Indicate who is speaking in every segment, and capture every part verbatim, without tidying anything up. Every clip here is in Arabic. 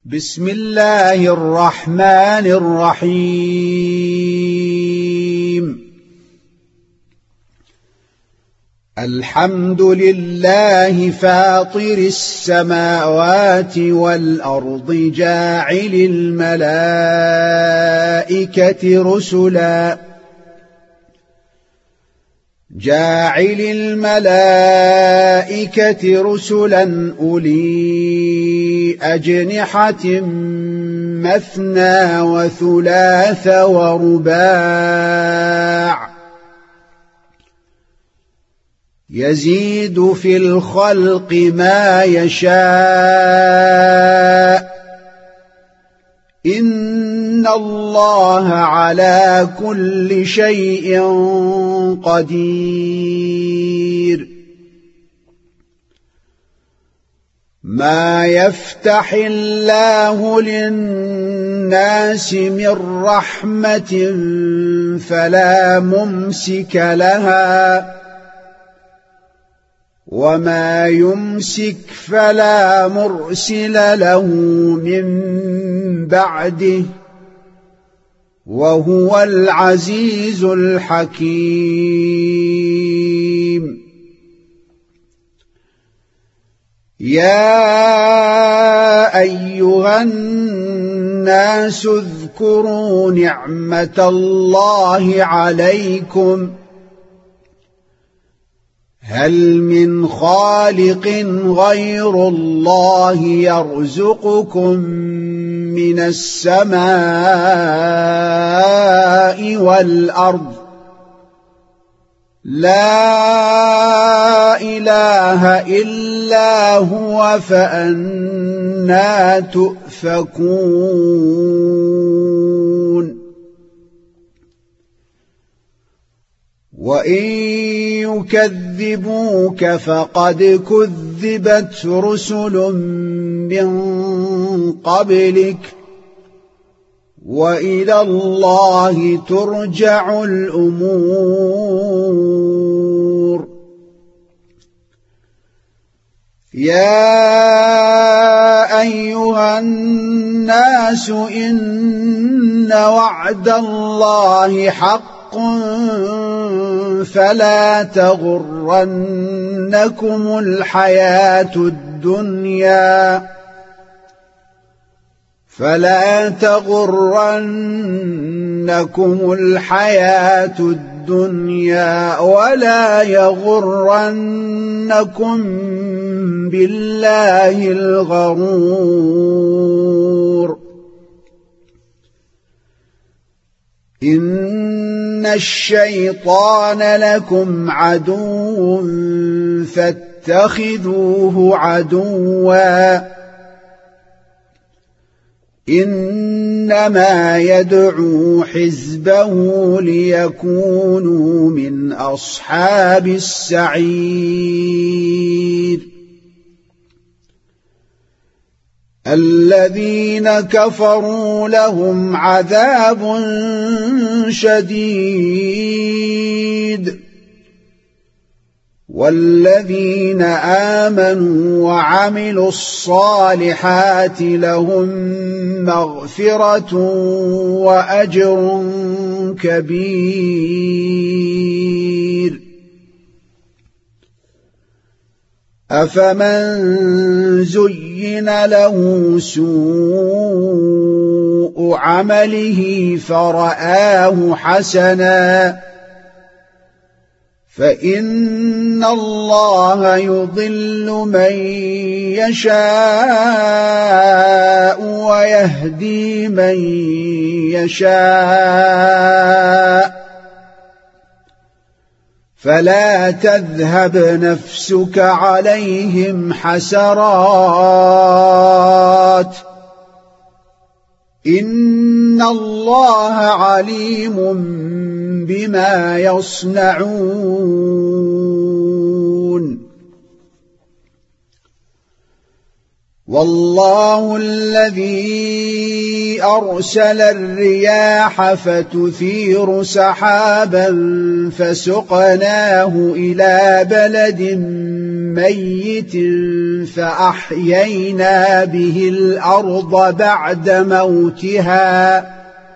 Speaker 1: بسم الله الرحمن الرحيم. الحمد لله فاطر السماوات والأرض جاعل الملائكة رسلا جاعل الملائكة رسلا أولي أجنحة مثنى وثلاث ورباع يزيد في الخلق ما يشاء إن الله على كل شيء قدير. ما يفتح الله للناس من رحمة فلا ممسك لها وما يمسك فلا مرسل له من بعده وهو العزيز الحكيم. يا أيها الناس اذكروا نعمة الله عليكم هل من خالق غير الله يرزقكم من السماء والأرض لا إله إلا هو فأنى تؤفكون. وإن يكذبوك فقد كذبت رسل من قبلك وإلى الله ترجع الأمور. يا أيها الناس إن وعد الله حق فلا تغرنكم الحياة الدنيا فلا تغرنكم الحياة الدنيا ولا يغرنكم بالله الغرور. إن الشيطان لكم عدو فاتخذوه عدوا إنما يدعو حزبه ليكونوا من أصحاب السعير. الذين كفروا لهم عذاب شديد والذين آمنوا وعملوا الصالحات لهم مغفرة وأجر كبير. أفمن زين له سوء عمله فرآه حسنا فإن الله يضل من يشاء ويهدي من يشاء فلا تذهب نفسك عليهم حسرات إن الله عليم بما يصنعون. والله الذي أرسل الرياح فتثير سحابا فسقناه إلى بلد ميت فأحيينا به الأرض بعد موتها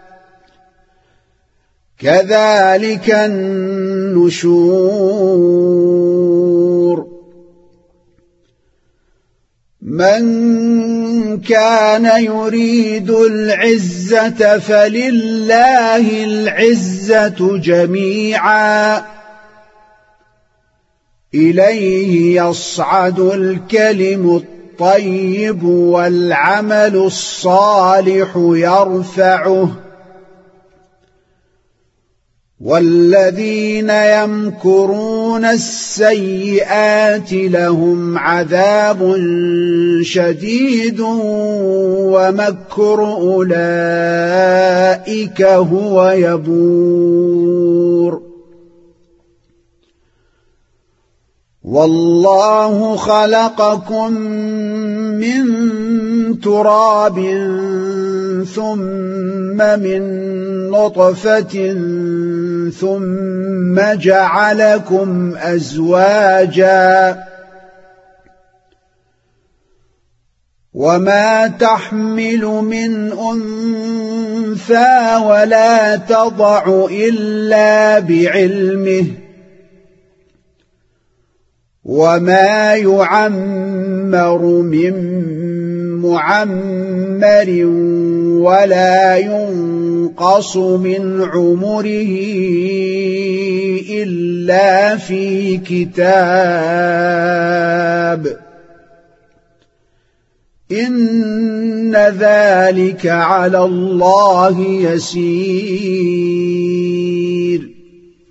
Speaker 1: كذلك النشور من كان يريد العزة فلله العزة جميعا إليه يصعد الكلم الطيب والعمل الصالح يرفعه والذين يمكرون السيئات لهم عذاب شديد ومكر أولئك هو يبور والله خلقكم من تراب ثم من نطفة ثم جعلكم أزواجا وما تحمل من أنثى ولا تضع إلا بعلمه وما يعمر من معمر ولا ينقص من عمره إلا في كتاب إن ذلك على الله يسير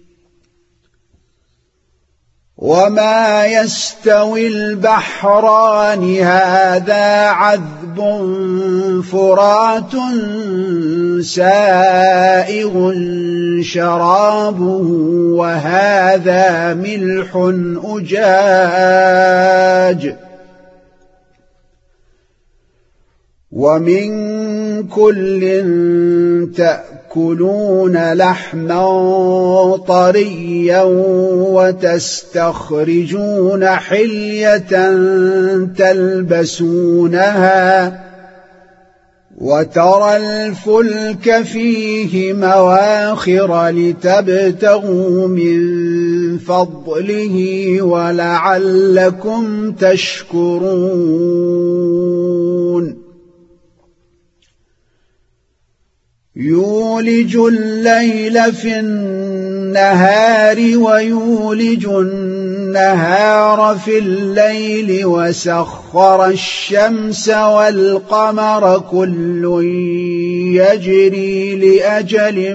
Speaker 1: وما يستوي البحران هذا عذب فرات سائغ شرابه وهذا ملح أجاج ومن كل تأكلون لحما طريا وتستخرجون حلية تلبسونها وترى الفلك فيه مواخر لتبتغوا من فضله ولعلكم تشكرون يولج الليل في النهار ويولج النهار في الليل وسخر الشمس والقمر كل يجري لأجل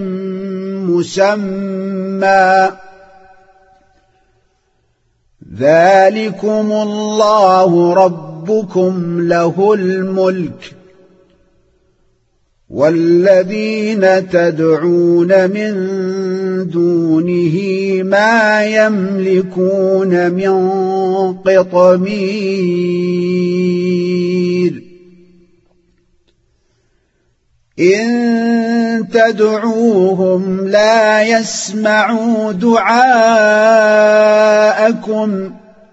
Speaker 1: مسمى ذلكم الله ربكم له الملك والذين تدعون من دونه ما يملكون من قطمير إن تدعوهم لا يسمعوا دعاءكم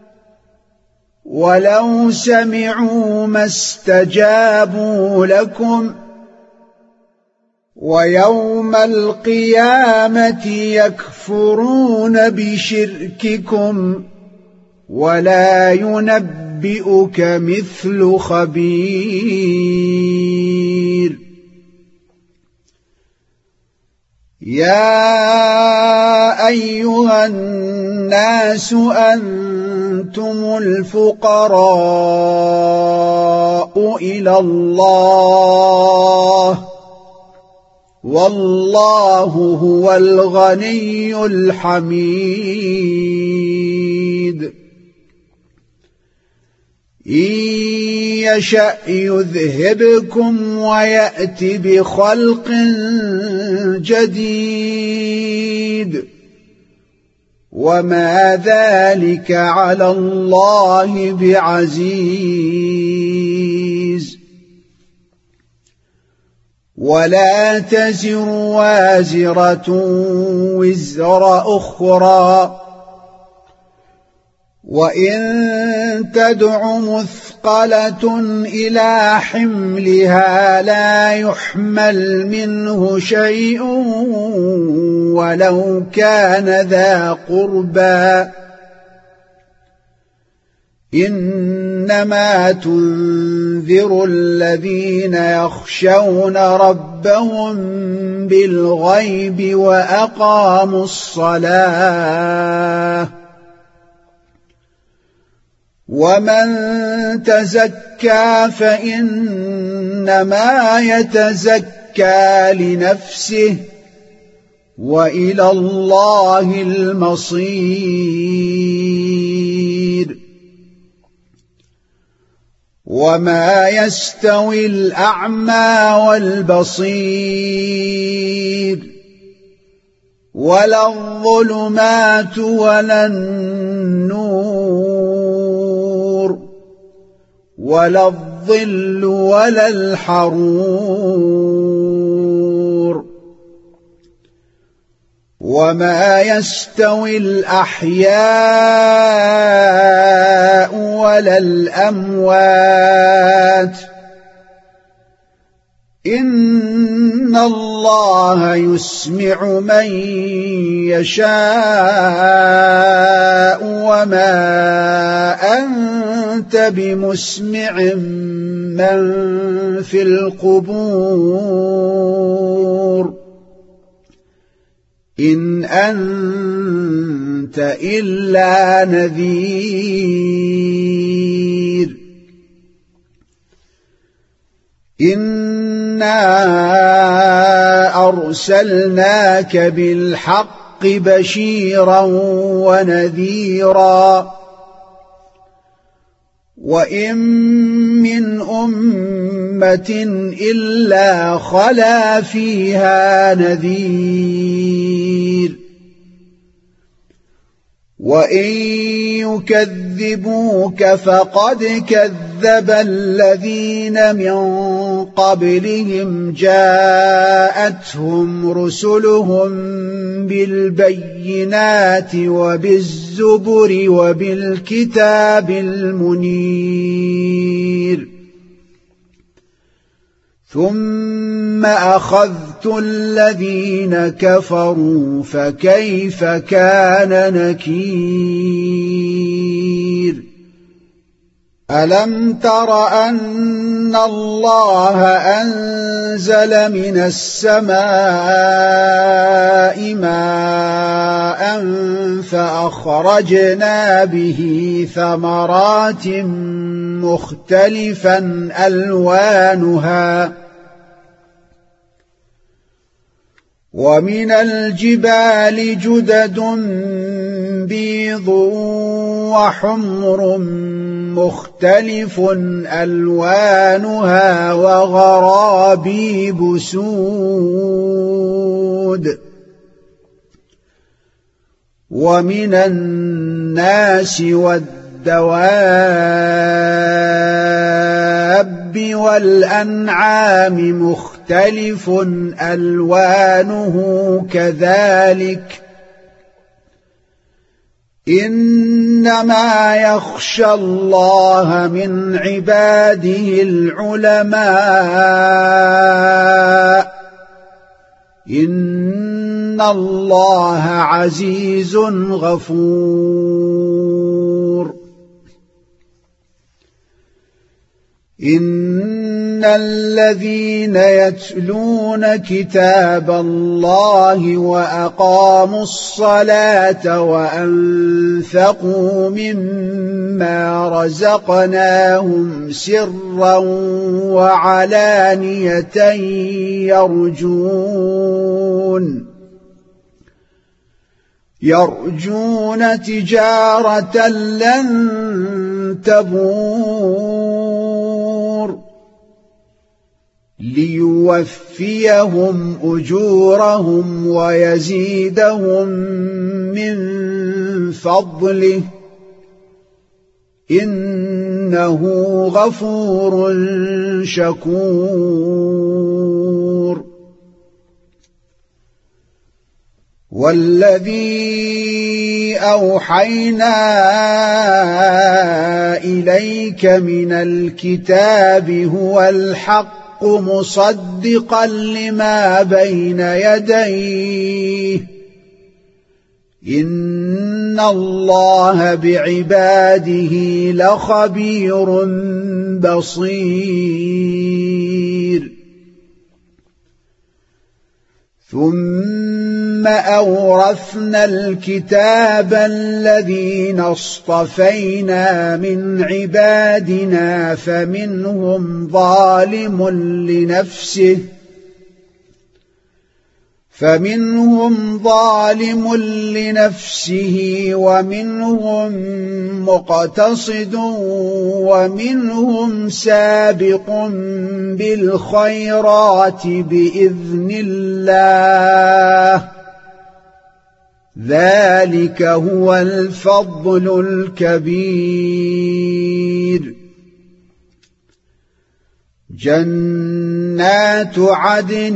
Speaker 1: ولو سمعوا ما استجابوا لكم ويوم القيامة يكفرون بشرككم ولا ينبئك مثل خبير يا أيها الناس أنتم الفقراء إلى الله والله هو الغني الحميد إن يشأ يذهبكم ويأت بخلق جديد وما ذلك على الله بعزيز ولا تزر وازرة وزر أخرى وإن تدع مثقلة إلى حملها لا يحمل منه شيء ولو كان ذا قربى إنما تنذر الذين يخشون ربهم بالغيب وأقاموا الصلاة ومن تزكى فإنما يتزكى لنفسه وإلى الله المصير وما يستوي الأعمى والبصير ولا الظلمات ولا النور ولا الظل ولا الحرور وما يستوي الأحياء ولا الأموات إن الله يسمع من يشاء وما أنت بمسمع من في القبور إن أنت إلا نذير إنا أرسلناك بالحق بشيرا ونذيرا وإن من أمة إلا خلا فيها نذير وإن يكذبوك فقد كذب الذين من قبلهم جاءتهم رسلهم بالبينات وبالزبر وبالكتاب المنير ثم أخذت الذين كفروا فكيف كان نكير ألم تر أن الله أنزل من السماء ماء فأخرجنا به ثمرات مختلفا ألوانها ومن الجبال جدد بيض وحمر مختلف ألوانها وغرابيب سود ومن الناس والدواب والأنعام مختلف ألوانه كذلك إنما يخشى الله من عباده العلماء إن الله عزيز غفور إن الذين يتلون كتاب الله وأقاموا الصلاة وأنفقوا مما رزقناهم سرا وعلانية يرجون يرجون تجارة لن تبور ليوفيهم أجورهم ويزيدهم من فضله إنه غفور شكور والذي أوحينا إليك من الكتاب هو الحق مصدقا لما بين يديه إن الله بعباده لخبير بصير ثم أورثنا الكتاب الذين اصطفينا من عبادنا فمنهم ظالم لنفسه فمنهم ظالم لنفسه ومنهم مقتصد ومنهم سابق بالخيرات بإذن الله ذلك هو الفضل الكبير جنات عدن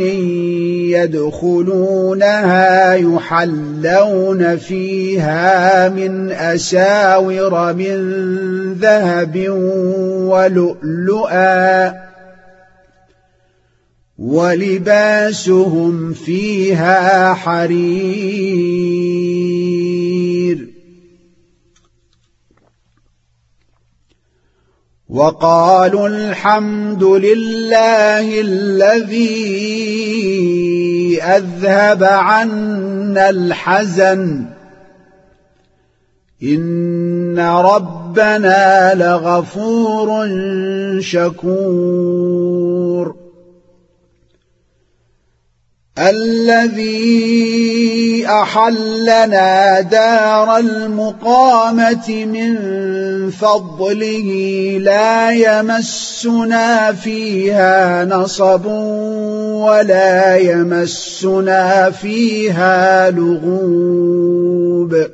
Speaker 1: يدخلونها يحلون فيها من أساور من ذهب ولؤلؤا ولباسهم فيها حرير وقالوا الحمد لله الذي أذهب عنا الحزن إن ربنا لغفور شكور الذي أحلنا دار المقامة من فضله لا يمسنا فيها نصب ولا يمسنا فيها لغوب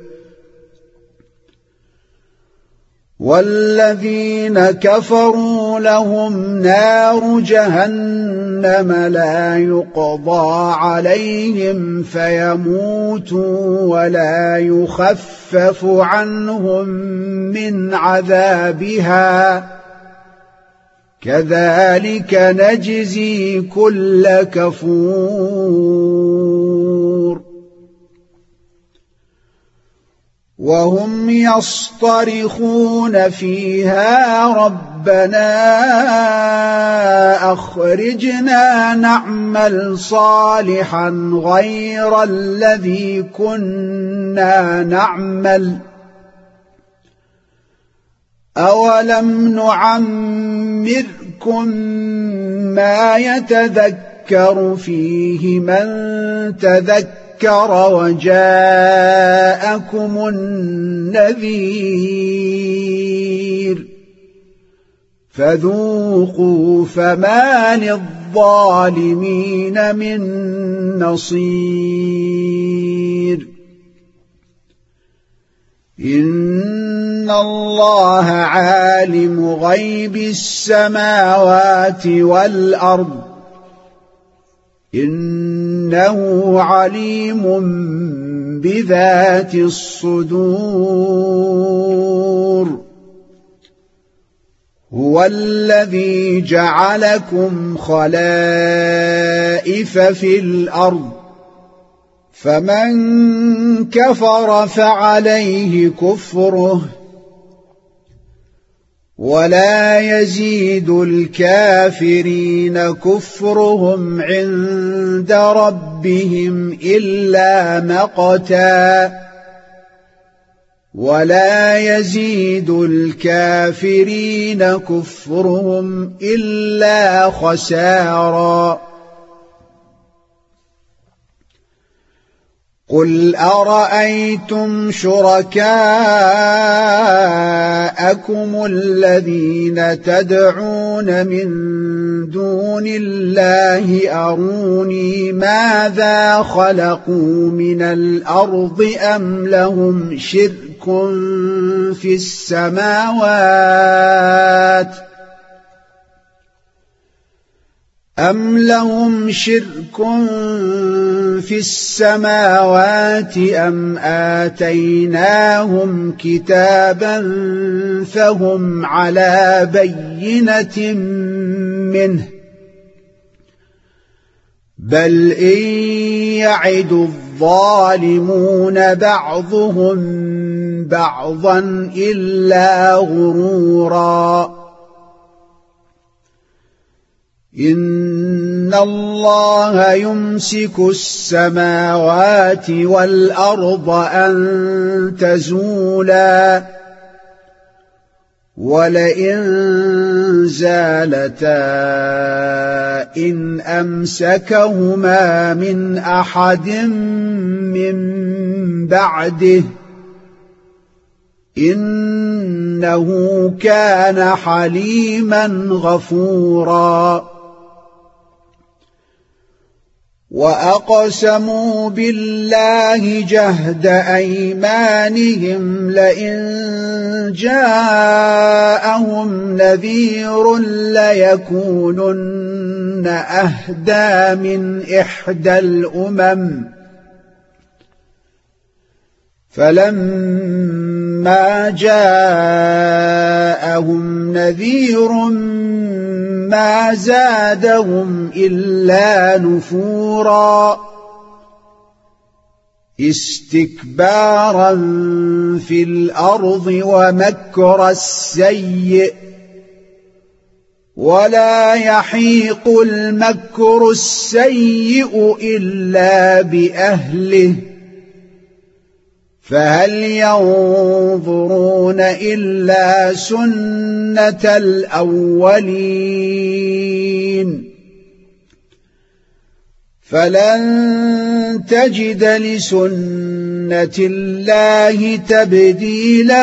Speaker 1: والذين كفروا لهم نار جهنم لا يقضى عليهم فيموتوا ولا يخفف عنهم من عذابها كذلك نجزي كل كفور وهم يصطرخون فيها ربنا أخرجنا نعمل صالحا غير الذي كنا نعمل أولم نعمركم ما يتذكر فيه من تذكر وجاءكم النذير فذوقوا فما للظالمين من نصير إن الله عالم غيب السماوات والأرض إنه عليم بذات الصدور هو الذي جعلكم خلائف في الأرض فمن كفر فعليه كفره ولا يزيد الكافرين كفرهم عند ربهم إلا مقتا ولا يزيد الكافرين كفرهم إلا خسارا قل أرأيتم شركاءكم الذين تدعون من دون الله أروني ماذا خلقوا من الأرض أم لهم شرك في السماوات أم لهم شرك في السماوات أم آتيناهم كتابا فهم على بينة منه بل إن يعد الظالمون بعضهم بعضا إلا غرورا إن الله يمسك السماوات والأرض أن تزولا ولئن زالتا إن أمسكهما من أحد من بعده إنه كان حليما غفورا وأقسموا بالله جهد أيمانهم لئن جاءهم نذير ليكونن أهدى من إحدى الأمم فلما جاءهم نذير ما زادهم إلا نفورا استكبارا في الأرض ومكر السيئ ولا يحيق المكر السيئ إلا بأهله فهل ينظرون إلا سنة الأولين فلن تجد لسنة الله تبديلا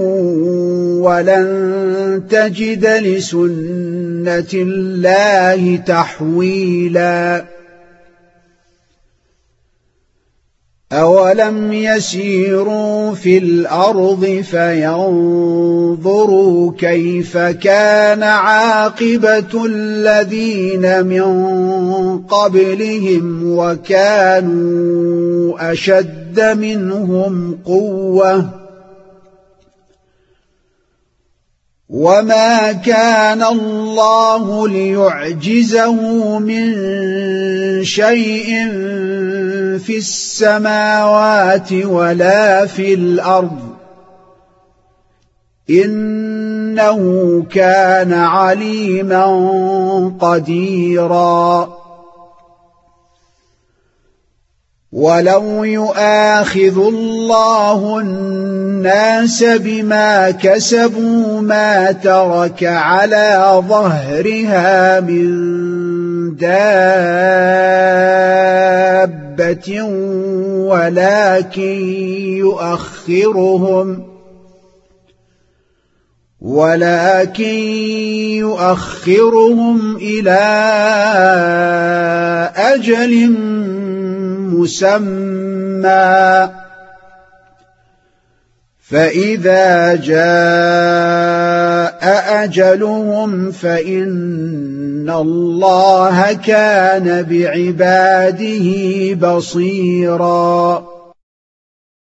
Speaker 1: ولن تجد لسنة الله تحويلا أولم يسيروا في الأرض فينظروا كيف كان عاقبة الذين من قبلهم وكانوا أشد منهم قوة وما كان الله ليعجزه من شيء في السماوات ولا في الأرض إنه كان عليما قديرا ولو يؤاخذ الله الناس بما كسبوا ما ترك على ظهرها من دابة ولكن يؤخرهم ولكن يؤخرهم إلى أجل مسمى فإذا جاء أجلهم فإن الله كان بعباده بصيراً